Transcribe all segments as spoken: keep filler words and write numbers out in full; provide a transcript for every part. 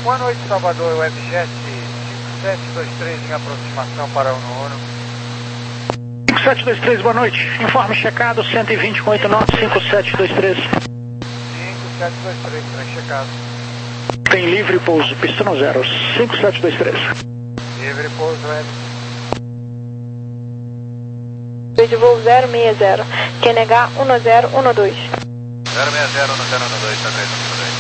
Boa noite, Salvador, Webjet cinco sete dois três em aproximação para o Uno. cinco sete dois três, boa noite. Informe checado, cento e vinte com oito nove, cinco sete dois três. cinco sete dois três, trem checado. Tem livre pouso, pista no zero, cinco sete dois três. Livre pouso, Web. De voo zero seis zero, Q N H um zero um dois. zero seis zero um zero um dois, tá três um dois.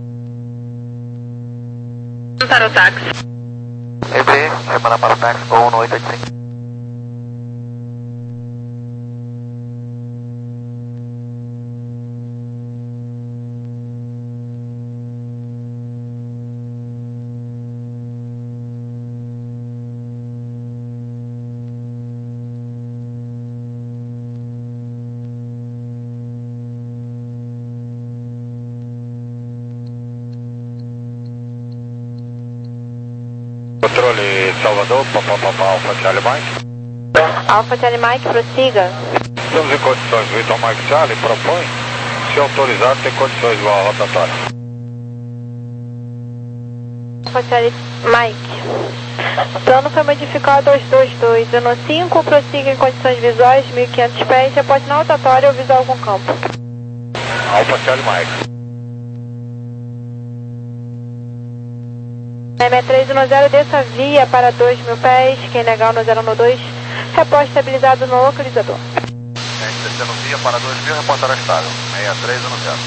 Para o táxi. E B, chamando para o táxi, voo um oito oito cinco. Controle Salvador, papapá, Alfa Charlie Mike. Alfa Charlie Mike, prossiga. Estamos em condições, Vitor Mike Charlie propõe, se autorizado, tem condições de voar rotatória. Alfa Charlie Mike. Plano foi modificado dois dois dois, ano cinco, prossiga em condições visuais, mil e quinhentos pés, reporte na rotatória ou visual com campo. Alfa Charlie Mike. M três um zero, desça via para dois mil pés, Q N H um zero um dois, reporte estabilizado no localizador. Gente, descendo via para dois mil, reportar estável, seis três um zero.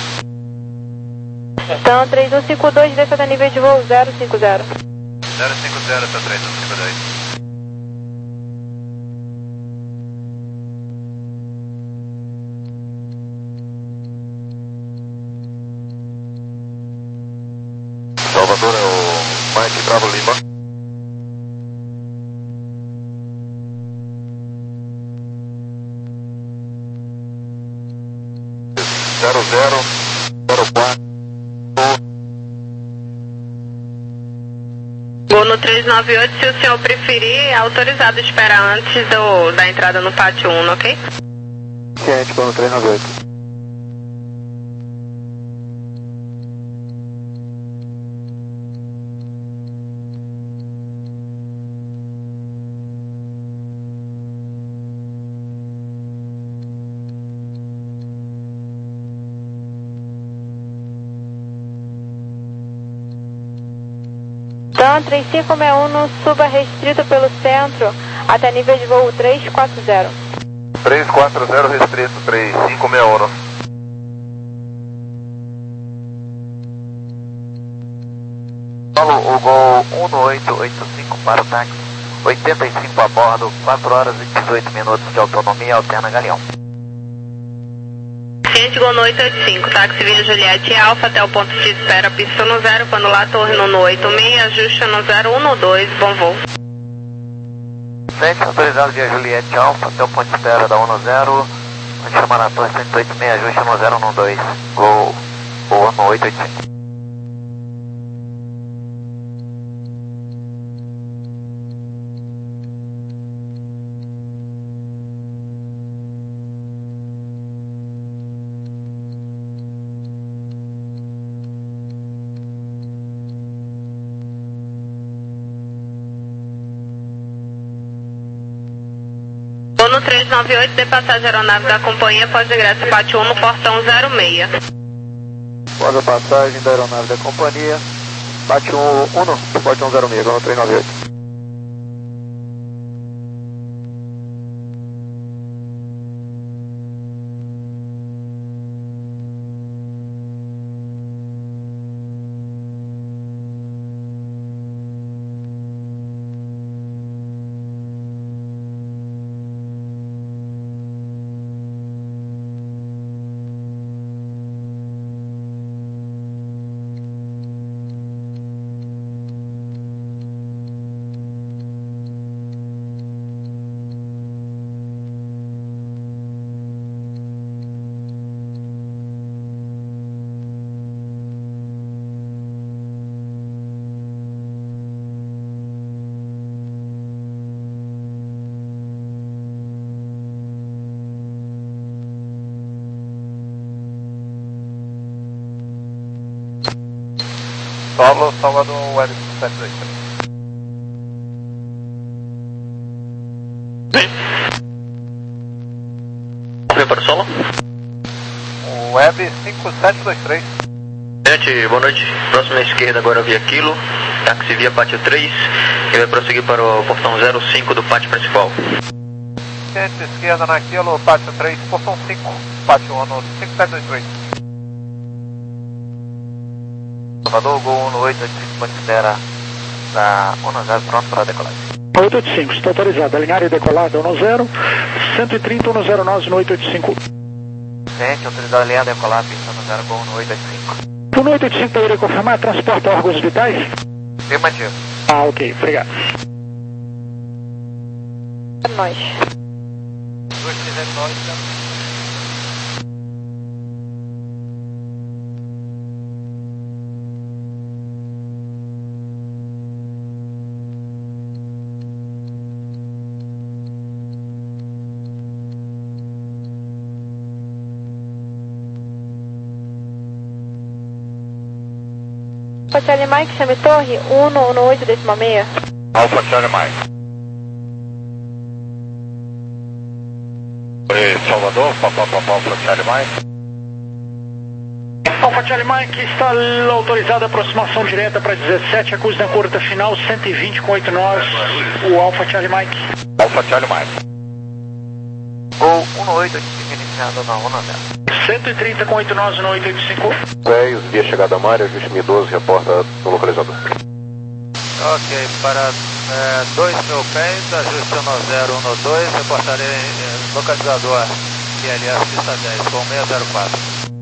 Então, três um cinco dois, desça da nível de voo zero cinco zero. zero cinco zero, tá três um cinco dois. Salvador é o Mike Bravo Lima. Zero zero zero quatro. Vou no três nove oito, se o senhor preferir, é autorizado esperar antes do, da entrada no pátio um, ok? Ciente, vou no três nove oito. Então, três cinco seis um, suba restrito pelo centro até nível de voo três quatro zero. três quatro zero restrito, três cinco seis um. Paulo, o Gol um oito oito cinco para o táxi, oitenta e cinco a bordo, quatro horas e dezoito minutos de autonomia, alterna Galeão. Ciente, Gol no oito oito cinco, táxi Vila Juliette Alfa até o ponto de espera, pista no zero, quando lá torre no oito seis, ajusta no zero um dois, bom voo. Ciente, autorizado via Juliette Alfa até o ponto de espera da um zero, chama na torre cento e oito seis, ajusta no zero um dois, Gol no oito oito cinco. Vou no três nove oito, de passagem aeronave da companhia, pós-ingresso pátio um no portão zero seis. Após a passagem da aeronave da companhia, bate um, um, portão zero seis, no três nove oito. Solo, Salvador, Web cinco sete dois três. Vem para o solo. Web cinco sete dois três. Gente, boa noite. Próxima esquerda agora via Kilo, táxi via pátio três, e vai prosseguir para o portão zero cinco do pátio principal. Gente, esquerda naquilo, pátio três, portão cinco, pátio um, cinco sete dois três. Salvador, Gol um oito oito cinco, considera da um zero pronto para decolagem. oito oito cinco, está autorizado. Alinhar e decolar da um zero, cento e trinta, um zero nove no oito oito cinco. Gente, autorizado a alinhar e decolar, pista um zero, Gol um oito oito cinco. um oito oito cinco, poderia confirmar, transporta órgãos vitais? Afirmativo. Ah, ok, obrigado. É nóis. dois três nove. Hotel Mike, chame torre, um um oito, décima meia. Alfa Charlie Mike. Oi, Salvador, papapá, Alfa Charlie Mike. Alfa Charlie Mike, está autorizada a aproximação direta para dezessete, acusa na curta final, cento e vinte com oito nós, o Alfa Charlie Mike. Alfa Charlie Mike. Gol um oito oito cinco, iniciado na um zero. cento e trinta com oito nós no oito oito cinco. dez, via chegada a Mário, ajuste mil e doze, reporta no localizador. Ok, para é, dois mil pés, ajuste um zero um dois, reportarei é, localizador Q L S pista dez, com seis zero quatro.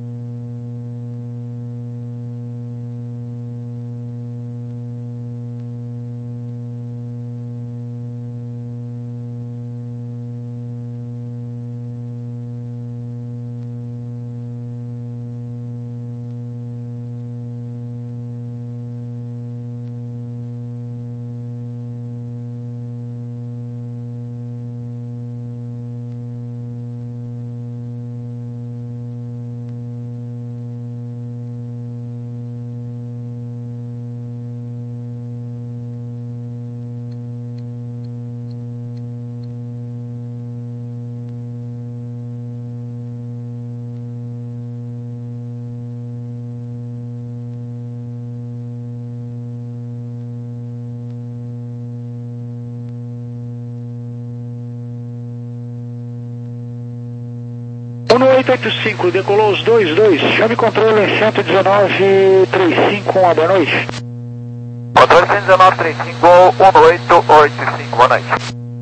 um oito oito cinco, decolou os dois dois, chame controle em cento e dezenove, trinta e cinco, uma boa noite. Controle cento e dezenove, trinta e cinco, um oito oito cinco, boa noite.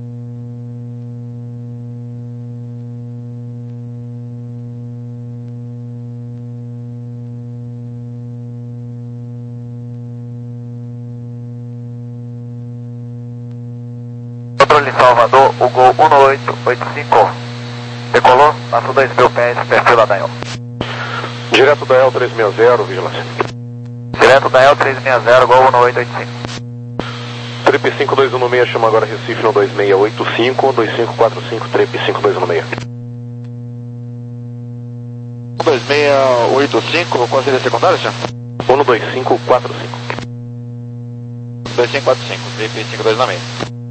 Controle Salvador, o Gol um oito oito cinco. Decolou, passou dois mil pés, perfil da Dael. Direto da E L trezentos e sessenta, vigilância. Direto da E L trezentos e sessenta, Gol um oito oito cinco. Trip cinco dois um seis, chama agora Recife no dois seis oito cinco, dois cinco quatro cinco, Trip cinco dois um seis. dois seis oito cinco, qual seria a secundária, senhor? um dois cinco quatro cinco. dois cinco quatro cinco, Trip cinco dois um seis.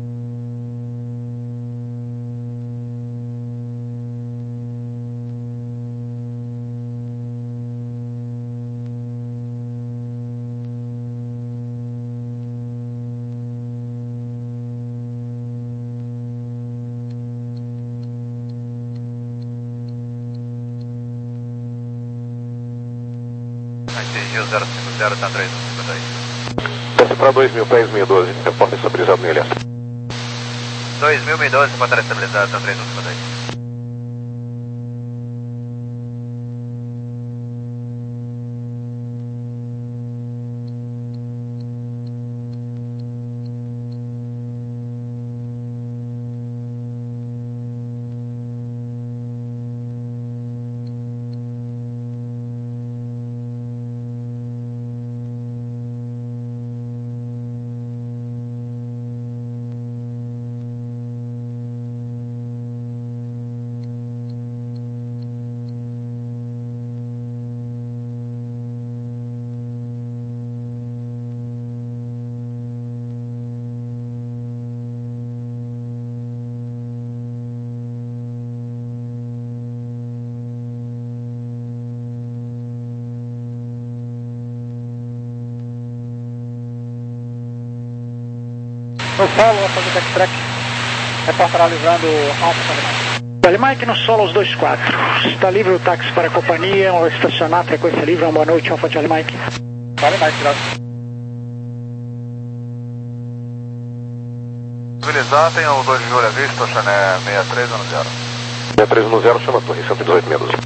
Atingiu zero cinco zero, tá três um cinco dois. Desce para dois mil pés, mil e doze, reporta estabilizado no I L S. dois mil e doze, encontrar estabilizado, tá três um cinco dois. No solo, vai fazer backtrack. Reportará livrando Alfa Charlie Mike. Charlie Mike no solo aos dois quatro. Está livre o táxi para a companhia, ou estacionar, frequência livre, uma boa noite, Alfa Charlie Mike. Charlie Mike, tirado. Civilizar, tem o dois de julho à vista, Chané seis três um zero. seis três um zero, chama a torre cento e dezoito meia doze.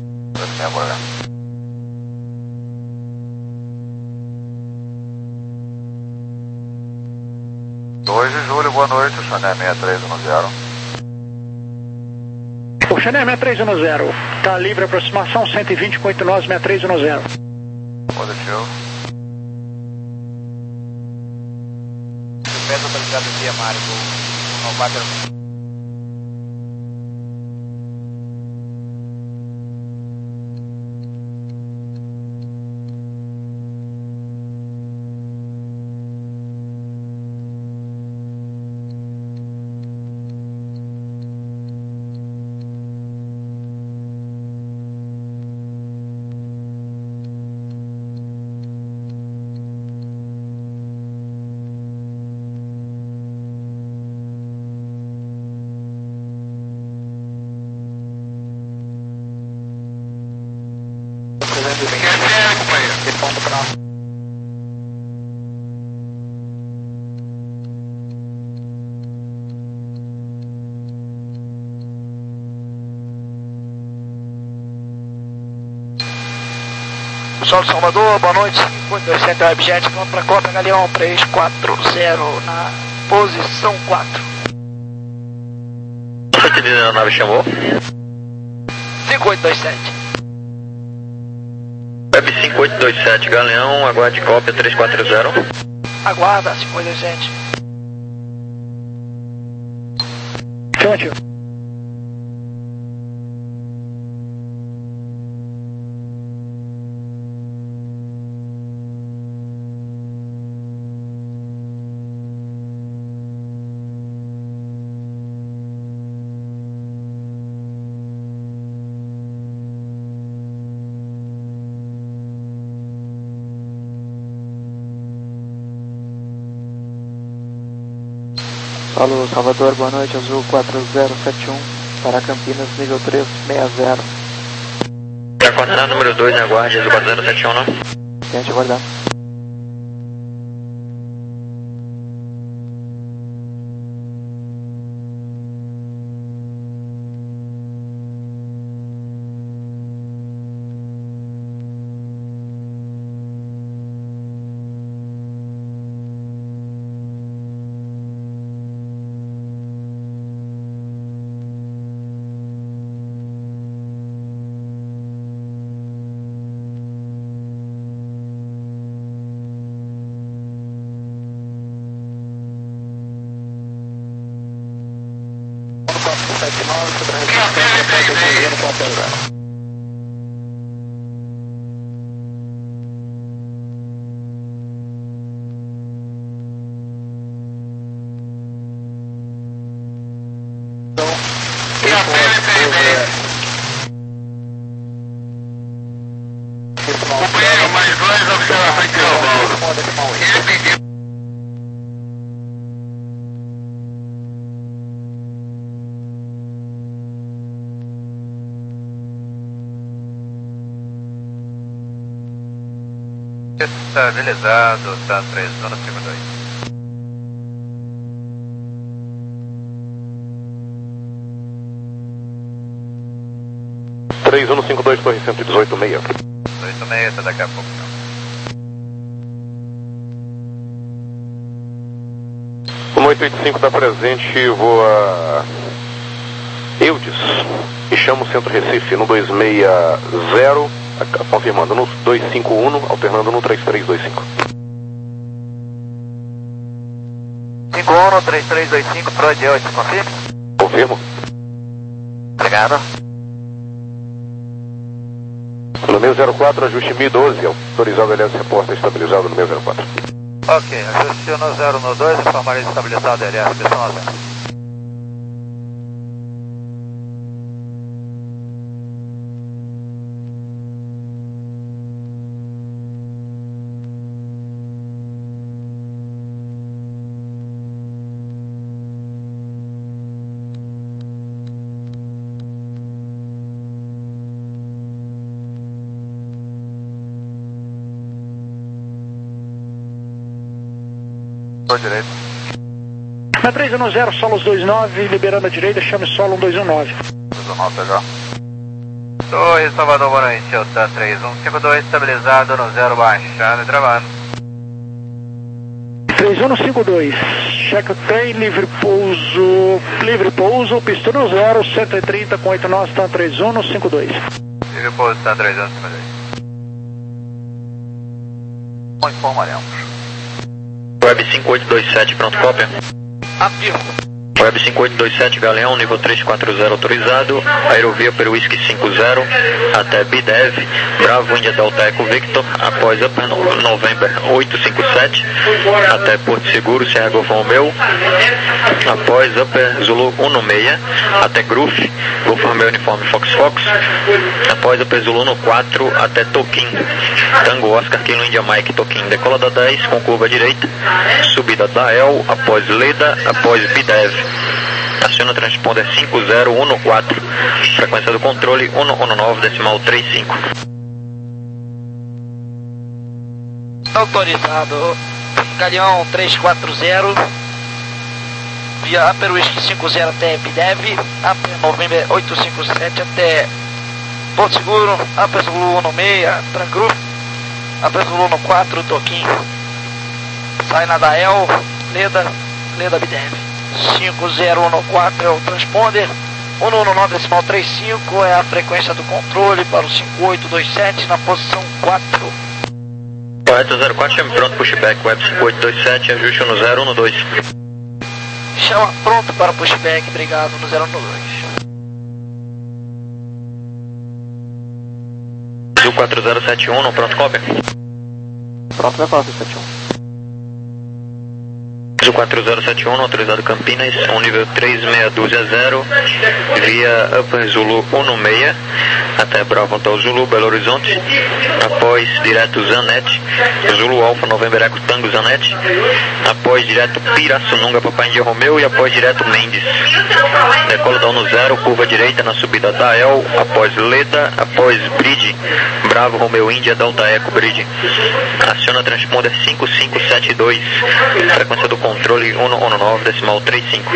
dois de julho, boa noite, Chané seis três um zero. O Chané seis três um zero, está livre aproximação cento e vinte com oito nós, seis três um zero. Positivo. Peso autorizado via Marco, um quatro. Pessoal de Salvador, boa noite. cinco oito dois sete Webjet, vamos para Copa Galeão três quatro zero na posição quatro. A nave chamou? cinco oito dois sete. Web cinco oito dois sete, Galeão, aguarde cópia três quatro zero. Aguarda, cinco oito dois sete. Afirmativo. Alô, Salvador, boa noite, Azul quatro zero sete um, para Campinas, nível três seis zero. É a coordenada número dois, na guarda, Azul quatro zero sete um, não? Tente aguardar. Mais dois, observação de Teobaldo. Ele pediu. Estabilizado, tá três, zona cinco dois. três um cinco dois, torre cento e dezoito meia. dezoito meia, tá daqui a pouco. um oito oito cinco está presente, voa Eudes e chama o Centro Recife no dois seis zero, confirmando no dois cinco um, alternando no três três dois cinco. cinco um, três três dois cinco, Freud Eudes, confirma? Confirmo. Obrigado. No meio zero quatro, ajuste M I doze, autorizado L S reporta estabilizado no meio zero quatro. Ok, ajuste no zero no dois, informarei estabilizado L S, missão zero. Estou direito. Na três um zero, solo dois nove, liberando a direita, chame solo um dois um nove. dois um nove, já. dois, Salvador, boa noite, Celta três um cinco dois, estabilizado no zero, baixando e travando. três um cinco dois, check o trem, livre pouso, livre pouso, pista no zero, cento e trinta com oito nós, está três um cinco dois. Livre pouso, está três um cinco dois. Informaremos. Web cinco oito dois sete, pronto, cópia. Afirmo. Web cinco oito dois sete, Galeão, nível três quatro zero autorizado, aerovia pelo Whisky cinco zero, até B D E V, Bravo, Índia Delta Eco Victor, após Upper November oito cinco sete, até Porto Seguro, Serra Golfo Romeu, após Upper Zulu um seis, até Groove, Golfo Romeu Uniforme Fox Fox, após Upper Zulu no quatro, até Toquim, Tango Oscar, Kilo India Mike, Toquim, decola da dez, com curva direita, subida da El, após Leda, após B D E V. Aciona o transponder cinco zero um quatro, frequência do controle um um nove, decimal três cinco. Autorizado, Galeão três quatro zero, via Upper Whisky cinco zero até B D E V, Upper November oito cinco sete até Porto Seguro, Upper Zulu um seis para Groove, Upper Zulu no quatro, Toquim, sai na Dael, Leda, Leda B D E V. cinco zero um quatro é o transponder, um um nove decimal três cinco é a frequência do controle para o cinco oito dois sete na posição quatro. Correto, zero quatro, chame pronto, pushback, web cinco oito dois sete, ajuste no zero um dois. Chama pronto para pushback, obrigado, no zero um dois. Azul quatro zero sete um, pronto, cópia. Pronto, vai falar sete um. Azul quatro zero sete um, autorizado Campinas, um nível três seis um dois zero, via Upper Zulu um seis, até Bravo Hotel Zulu, Belo Horizonte, após direto Zanete, Zulu Alfa November Eco Tango Zanete, após direto Pirassununga Papai Índia Romeu e após direto Mendes. Decola da um zero, curva direita na subida da El, após Leda, após Bridge, Bravo Romeu Índia Delta Eco Bridge. Aciona transponder cinco cinco sete dois, frequência do controle um um nove, decimal três cinco.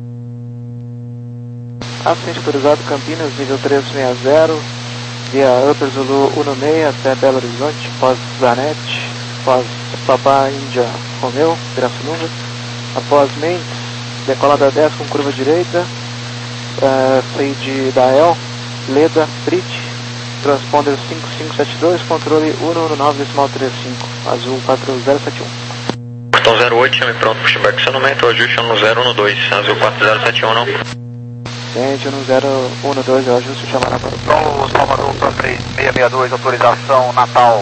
Assistente autorizado Campinas, nível três seis zero, via Upper Zulu um seis até Belo Horizonte, pós Zanete, pós Papá Índia Romeu, Pirassununga, após Mendes, decolada dez com curva direita, uh, saída da El, Leda, Bridge, transponder cinco cinco sete dois, controle um um nove, decimal três cinco, azul quatro zero sete um. Portão zero oito, chame pronto, pushback, acionamento, ajuste no zero um dois, azul quatro zero sete um, não. Gente, no zero um dois, eu ajusto o chamará para o Solo Salvador, três seis seis dois, autorização, Natal.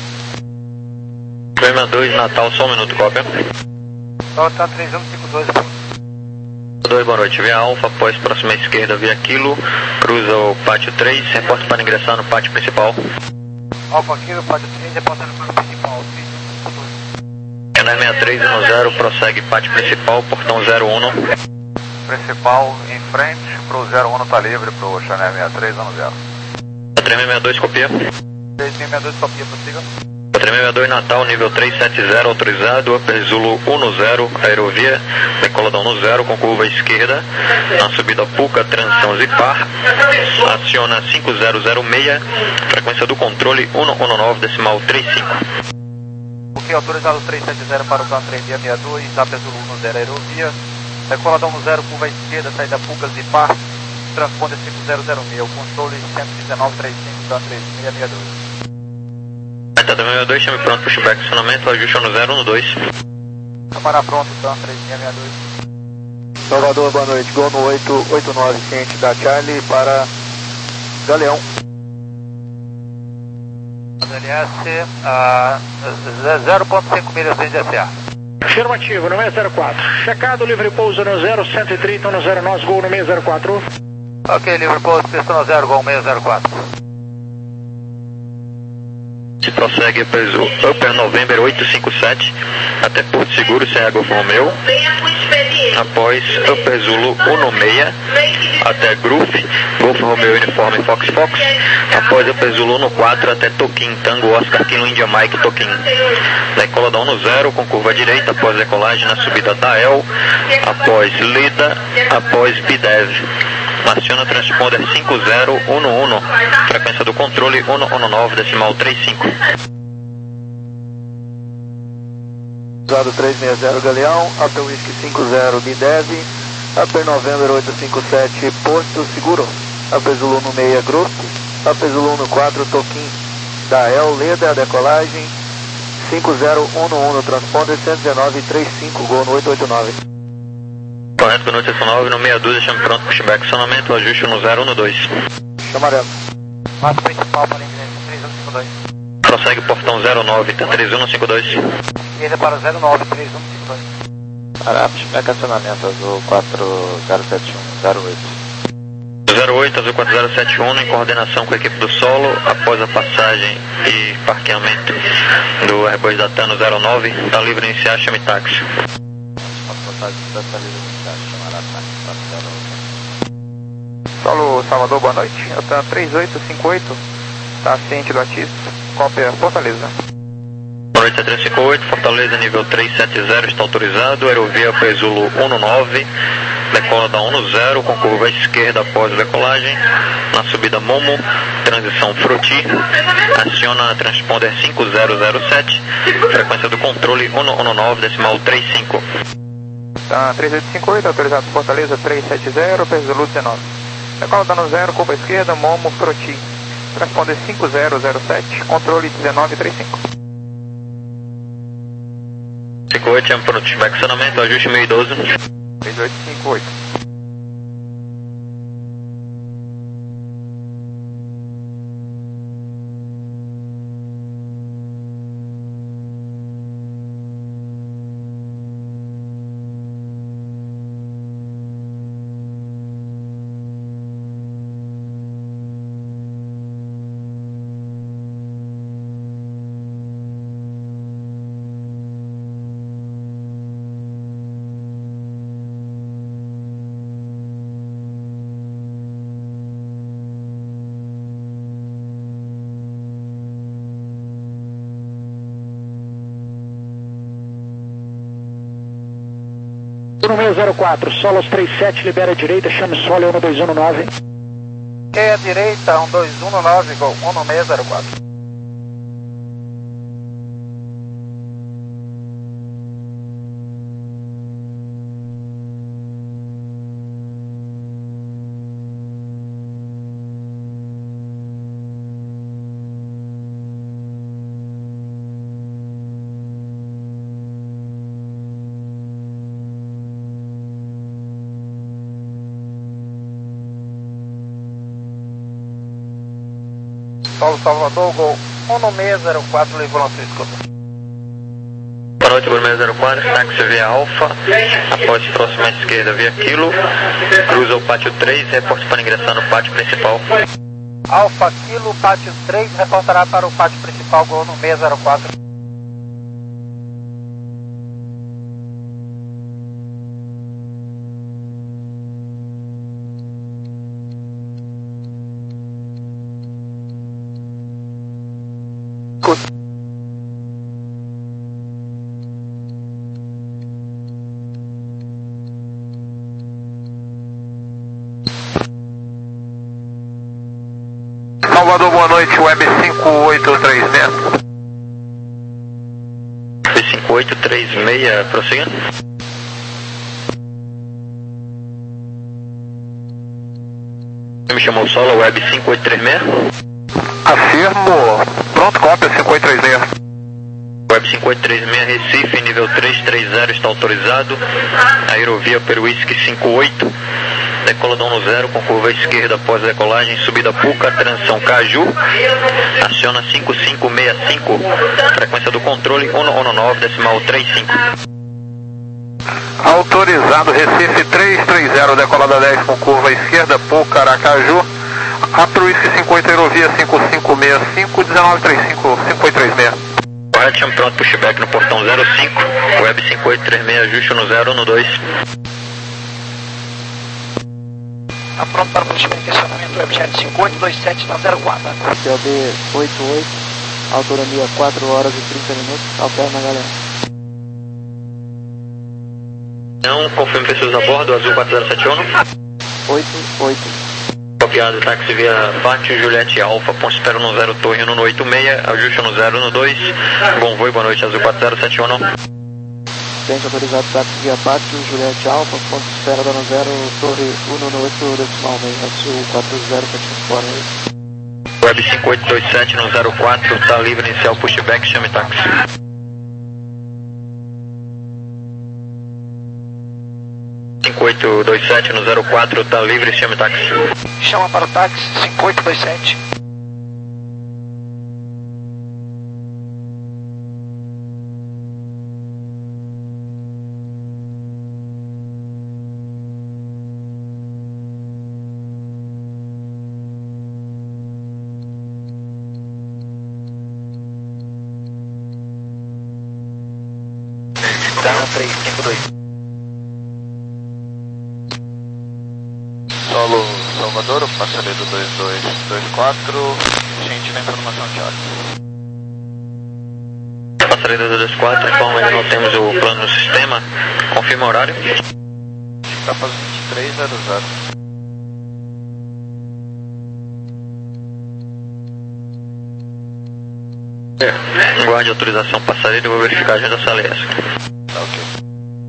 três seis dois, Natal, só um minuto, cópia. Delta três um cinco dois. dois, boa noite, via Alfa, após próxima esquerda, via Kilo, cruza o pátio três, reporte para ingressar no pátio principal. Alfa Kilo, pátio três, reportando para o principal, Channel sessenta e três um zero, prossegue pátio principal, portão zero um. Principal em frente para o zero um, está livre para o Channel sessenta e três um zero. três seis seis dois, copia. três seis seis dois, copia, prossiga. três seis seis dois, Natal, nível três sete zero, autorizado, Upper Zulu um zero, aerovia, decola da um zero, com curva esquerda, na subida Puca, transição Zipar, aciona cinco zero zero seis, frequência do controle um um nove, decimal três cinco. Ok, autorizado três sete zero para o plano três seis seis dois, Upper Zulu um zero, aerovia, decola da um zero, curva esquerda, saída Puca, Zipar, transponder cinco zero zero seis, o controle cento e dezenove trinta e cinco, plano três seis seis dois. Até três seis dois, chame pronto, pushback, acionamento, ajuste no zero um dois. Camará pronto, então, três seis seis dois. Salvador, boa noite, Gol no oito oito nove, ciente da Charlie para Galeão. L S, uh, zero ponto cinco milhas em D S A. Afirmativo, no seis zero quatro. Checado, livre pouso no zero, cento e trinta, no zero nós, Gol no seis zero quatro. Ok, livre pouso, pista no zero, Gol seis zero quatro. Se prossegue preso Upper November oito cinco sete até Porto Seguro, Serra Golfo Romeu. após Upper Zulu um seis até Groove, Golf Romeo Uniforme Fox Fox, após Upper Zulu um quatro até Toquim, Tango Oscar Kilo India Mike Toquim. Decola da um zero com curva direita após decolagem na subida da El, após Leda, após Bidev. Aciona transponder cinco zero um um, frequência do controle um um nove, decimal trinta e cinco. Usado três seis zero Galeão, Upper Whisky cinco zero Bidev, Upper November oito cinco sete Porto Seguro, Upper Zulu um seis Grupo, Upper Zulu um quatro Toquim, da El Leda, decolagem cinco zero um um no transponder cento e dezenove trinta e cinco, Gol no oito oito nove. Correto, com notícia nove, no meia dúzia, chame pronto, pushback, acionamento, ajuste no zero um dois. Chamarelo. Mato principal para ingress, três um cinco dois. Prossegue portão zero nove, três um cinco dois. Esquerda para zero nove, três um cinco dois. Pará, pushback, acionamento, azul quatro zero sete um, zero oito. zero oito, azul quatro zero sete um, em coordenação com a equipe do solo, após a passagem e parqueamento do Airbus da Tano zero nove, está livre iniciar, chame táxi. Solo Salvador, boa noite. Eu estou três oito cinco oito, está ciente do ativo, cópia Fortaleza. Boa noite, três cinco oito, Fortaleza, nível três sete zero, está autorizado, aerovia Pezulo um nove, decola da um zero com curva esquerda após decolagem, na subida Momo, transição Froti, aciona transponder cinco zero zero sete, frequência do controle um um nove, decimal trinta e cinco. Tá, três oito cinco oito, autorizado Fortaleza três sete zero, Pezulo dezenove. Decola dando zero, curva esquerda, Momo, Froti, transponder cinco zero zero sete, controle dezenove trinta e cinco. cinco oito, chama para o pushback, acionamento, ajuste mil e doze. três oito cinco oito. No meio zero quatro, Solos três sete, libera a direita, chame solo um dois um nove. É a direita, um dois um nove, Gol, um no meio zero quatro. Solo Salvador, Gol um no meio zero quatro, levou nosso escudo. Boa noite, Bruno zero quatro, táxi via Alfa, após próxima à esquerda via Kilo, cruza o pátio três, reporte para ingressar no pátio principal. Alfa Kilo, pátio três, reportará para o pátio principal, Gol no meio zero quatro. Salvador, boa noite, Web cinco oito três seis. Web cinco oito três seis, prossiga. Me chamou solo, Web cinco oito três seis. Afirmo, pronto, cópia cinco oito três seis. Web cinco oito três seis, Recife, nível três três zero, está autorizado, aerovia Peru Whisky cinco oito, decola da um zero com curva esquerda após decolagem, subida Puca, transição Caju, aciona cinco cinco seis cinco, frequência do controle um um nove, decimal trinta e cinco. Autorizado Recife três três zero, decolada dez com curva esquerda, Puca, Aracaju, Apro Whisky cinco oito, aerovia cinco cinco seis cinco, dezenove trinta e cinco, cinco oito três seis. Correto, chame pronto, pushback no portão zero cinco, Web cinco oito três seis, ajuste no zero um dois. pronto para preenchimento e estacionamento Webjet cinco oito dois sete na zero quatro. C L B oito oito, autonomia quatro horas e trinta minutos, alterna galera. Não, confirme pessoas a bordo, azul quatro zero sete um. oito oito. Copiado, táxi via Pátio Juliette Alfa, ponto espera no zero Torre no oito seis, ajuste no zero no dois, bom voo, boa noite, azul quatro zero sete um. Tente autorizado táxi via Pátio Juliette Alfa, ponto espera no zero Torre um no oito decimal meio, azul quatro zero sete um, boa noite. Web cinco oito dois sete no zero quatro, tá livre, inicial pushback, chame táxi. cinco oito dois sete no zero quatro, tá livre, chame táxi. Chama para o táxi cinco oito dois sete. Tá, três cinco dois. Solo Salvador, passageiro dois dois dois quatro, gente na informação de hora. Passageiro dois dois quatro, informa, ainda não temos o plano no sistema, confirma o horário. Capas vinte e três zero zero. É, guarde a autorização passageiro e vou verificar a agenda Salesco. Tá ok.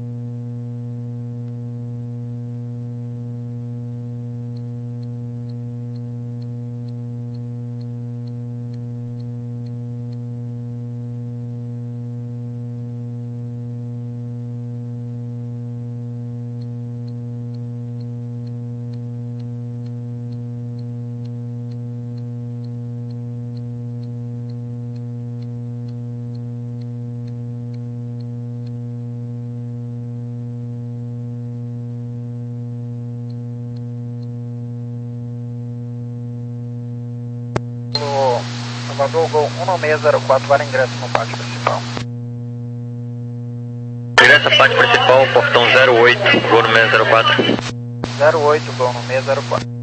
Salvador, Gol um seis zero quatro, para ingresso no pátio principal. Ingresso à pátio principal, portão zero oito, Gol no seis zero quatro. zero oito, Gol no seis zero quatro.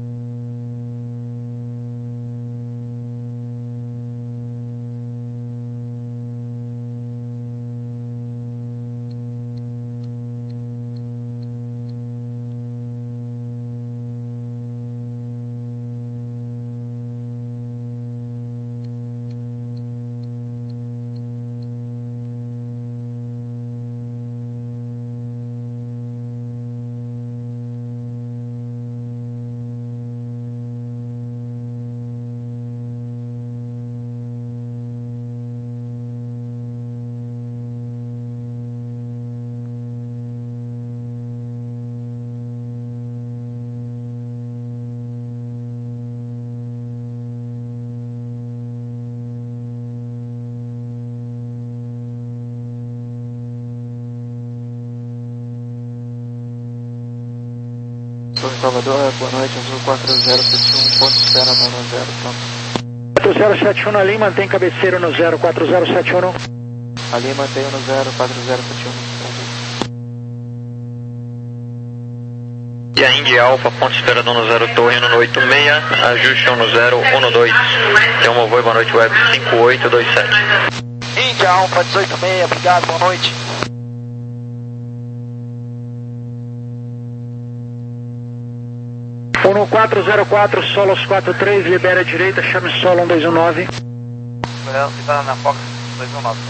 Salvador, boa noite, azul quatro zero sete um, ponto espera no zero, pronto. quatro zero sete um ali, mantém cabeceira no zero quatro zero sete um. Ali mantém no zero quatro zero sete um. E a Indy Alfa, ponto esperador no zero Torre no oito seis, ajuste no zero um no dois. Tem uma boa, boa noite, Web cinco oito dois sete. Indy Alfa dezoito seis, obrigado, boa noite. um quatro zero quatro, Solos quatro três, libera a direita, chame solo um dois um nove. Fica na Fox dois um nove.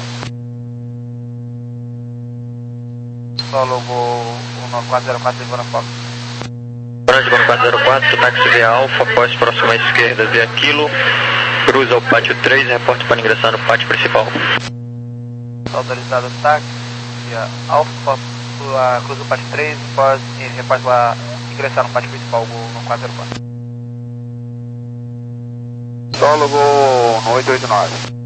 Solo Gol um quatro zero quatro, liga na Fox. Grande Gol quatro zero quatro, táxi via Alfa, após próxima à esquerda via Kilo, cruza o pátio três, reporte para ingressar no pátio principal. Autorizado táxi via Alfa, cruza o pátio três, pode reporte para ingressar no pátio principal, Gol no quatro zero quatro. Solo Gol no oito oito nove.